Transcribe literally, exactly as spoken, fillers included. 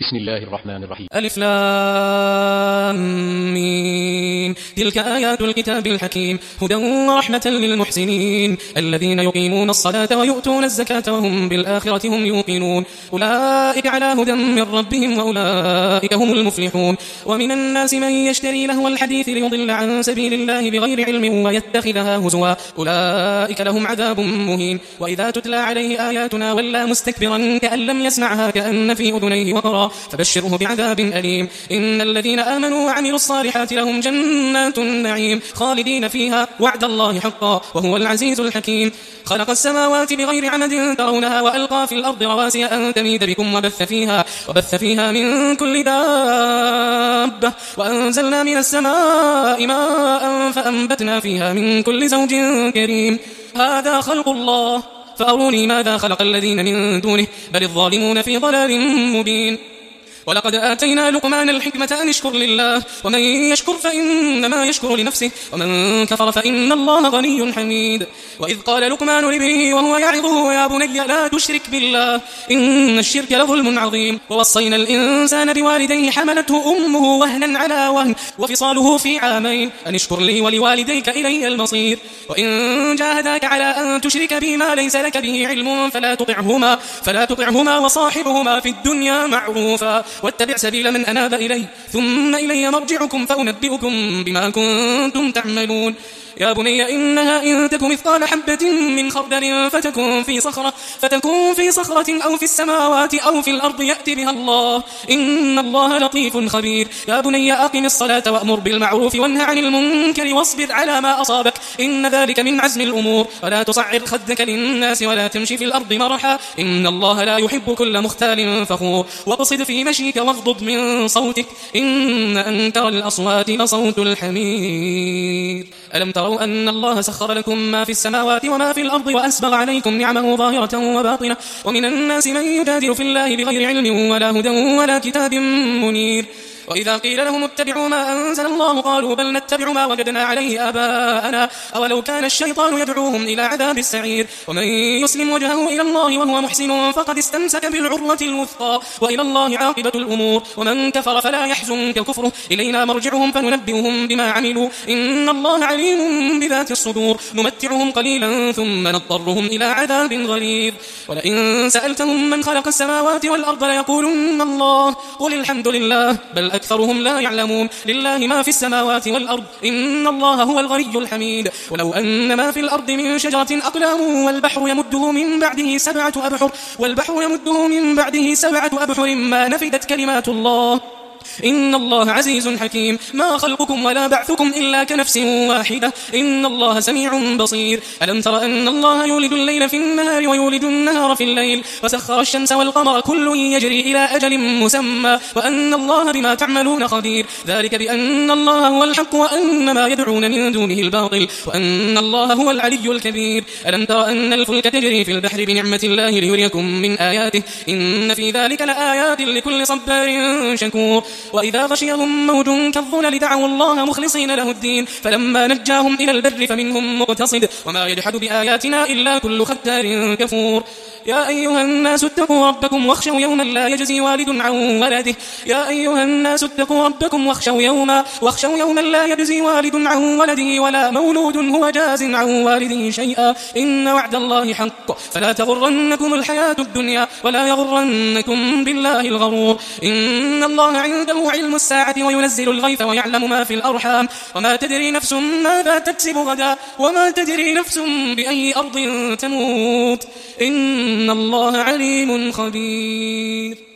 بسم الله الرحمن الرحيم. ألف لام ميم. تلك آيات الكتاب الحكيم هدى ورحمة للمحسنين الذين يقيمون الصلاة ويؤتون الزكاة وهم بالآخرة هم يوقنون أولئك على هدى من ربهم وأولئك هم المفلحون. ومن الناس من يشتري لهو الحديث ليضل عن سبيل الله بغير علم ويتخذها هزوا أولئك لهم عذاب مهين. وإذا تتلى عليه آياتنا ولى مستكبرا كأن لم يسمعها كأن في أذنيه وقرا فبشره بعذاب أليم. إن الذين آمنوا وعملوا الصالحات لهم جنات النعيم خالدين فيها وعد الله حقا وهو العزيز الحكيم. خلق السماوات بغير عمد ترونها وألقى في الأرض رواسي أن تميد بكم وبث فيها, وبث فيها من كل دابة وأنزلنا من السماء ماء فأنبتنا فيها من كل زوج كريم. هذا خلق الله فأروني ماذا خلق الذين من دونه بل الظالمون في ضلال مبين. ولقد آتينا لقمان الحكمة أن اشكر لله ومن يشكر فإنما يشكر لنفسه ومن كفر فإن الله غني حميد. وإذ قال لقمان لابنه وهو يعظه يا بني لا تشرك بالله إن الشرك لظلم عظيم. ووصينا الإنسان بوالديه حملته أمه وهنا على وهن وفصاله في عامين أن اشكر لي ولوالديك إلي المصير. وإن جاهداك على أن تشرك بي ما ليس لك به علم فلا تطعهما, فلا تطعهما وصاحبهما في الدنيا معروفا واتبع سبيل من أناب إلي ثم إلي مرجعكم فأنبئكم بما كنتم تعملون. يا بني إنها إن تك مثقال حبة من خردل فتكون في صخرة, فتكون في صخرة أو في السماوات أو في الأرض يأتي بها الله إن الله لطيف خبير. يا بني أقم الصلاة وأمر بالمعروف وانه عن المنكر واصبر على ما أصابك إن ذلك من عزم الأمور. ولا تصعر خدك للناس ولا تمشي في الأرض مرحا إن الله لا يحب كل مختال فخور. واقصد في مشيك واغضض من صوتك إن أنكر الأصوات لصوت الحمير. ألم تروا أن الله سخر لكم ما في السماوات وما في الأرض وأسبغ عليكم نعمه ظاهرة وباطنة ومن الناس من يجادل في الله بغير علم ولا هدى ولا كتاب منير. وإذا قيل لهم اتبعوا ما أنزل الله قالوا بل نتبع ما وجدنا عليه آباءنا أولو كان الشيطان يدعوهم إلى عذاب السعير. ومن يسلم وجهه إلى الله وهو محسن فقد استمسك بالعروة الوثقى وإلى الله عاقبة الأمور. ومن كفر فلا يحزنك كفره إلينا مرجعهم فننبئهم بما عملوا إن الله عليم بذات الصدور. نمتعهم قليلا ثم نضطرهم إلى عذاب غليظ. ولئن سألتهم من خلق السماوات والأرض ليقولن الله قل الحمد لله بل أكثرهم لا يعلمون. لله ما في السماوات والأرض إن الله هو الغني الحميد. ولو أن ما في الأرض من شجرة أقلام والبحر يمده من بعده سبعة أبحر والبحر يمده من بعده سبعة أبحر ما نفدت كلمات الله إن الله عزيز حكيم. ما خلقكم ولا بعثكم إلا كنفس واحدة إن الله سميع بصير. ألم تر أن الله يولد الليل في النهار ويولد النهار في الليل وسخر الشمس والقمر كل يجري إلى أجل مسمى وأن الله بما تعملون خبير. ذلك بأن الله هو الحق وأن ما يدعون من دونه الباطل وأن الله هو العلي الكبير. ألم تر أن الفلك تجري في البحر بنعمة الله ليريكم من آياته إن في ذلك لآيات لكل صبار شكور. وإذا غشيهم موج كالظلل دعوا الله مخلصين له الدين فلما نجاهم إلى البر فمنهم مقتصد وما يجحد بآياتنا إلا كل ختار كفور. يا أيها الناس اتقوا ربكم واخشوا يوما لا يجزي والد عن ولده يا أيها الناس اتقوا ربكم واخشوا يوما واخشوا يوما لا يجزي والد عن ولده ولا مولود هو جاز عن والده شيئا إن وعد الله حق فلا تغرنكم الحياة الدنيا ولا يغرنكم بالله الغرور. إن الله عنده علم الساعة وينزل الغيث ويعلم ما في الأرحام وما تدري نفس ماذا تكسب غدا وما تدري نفس بأي أرض تموت إن الله عليم خبير.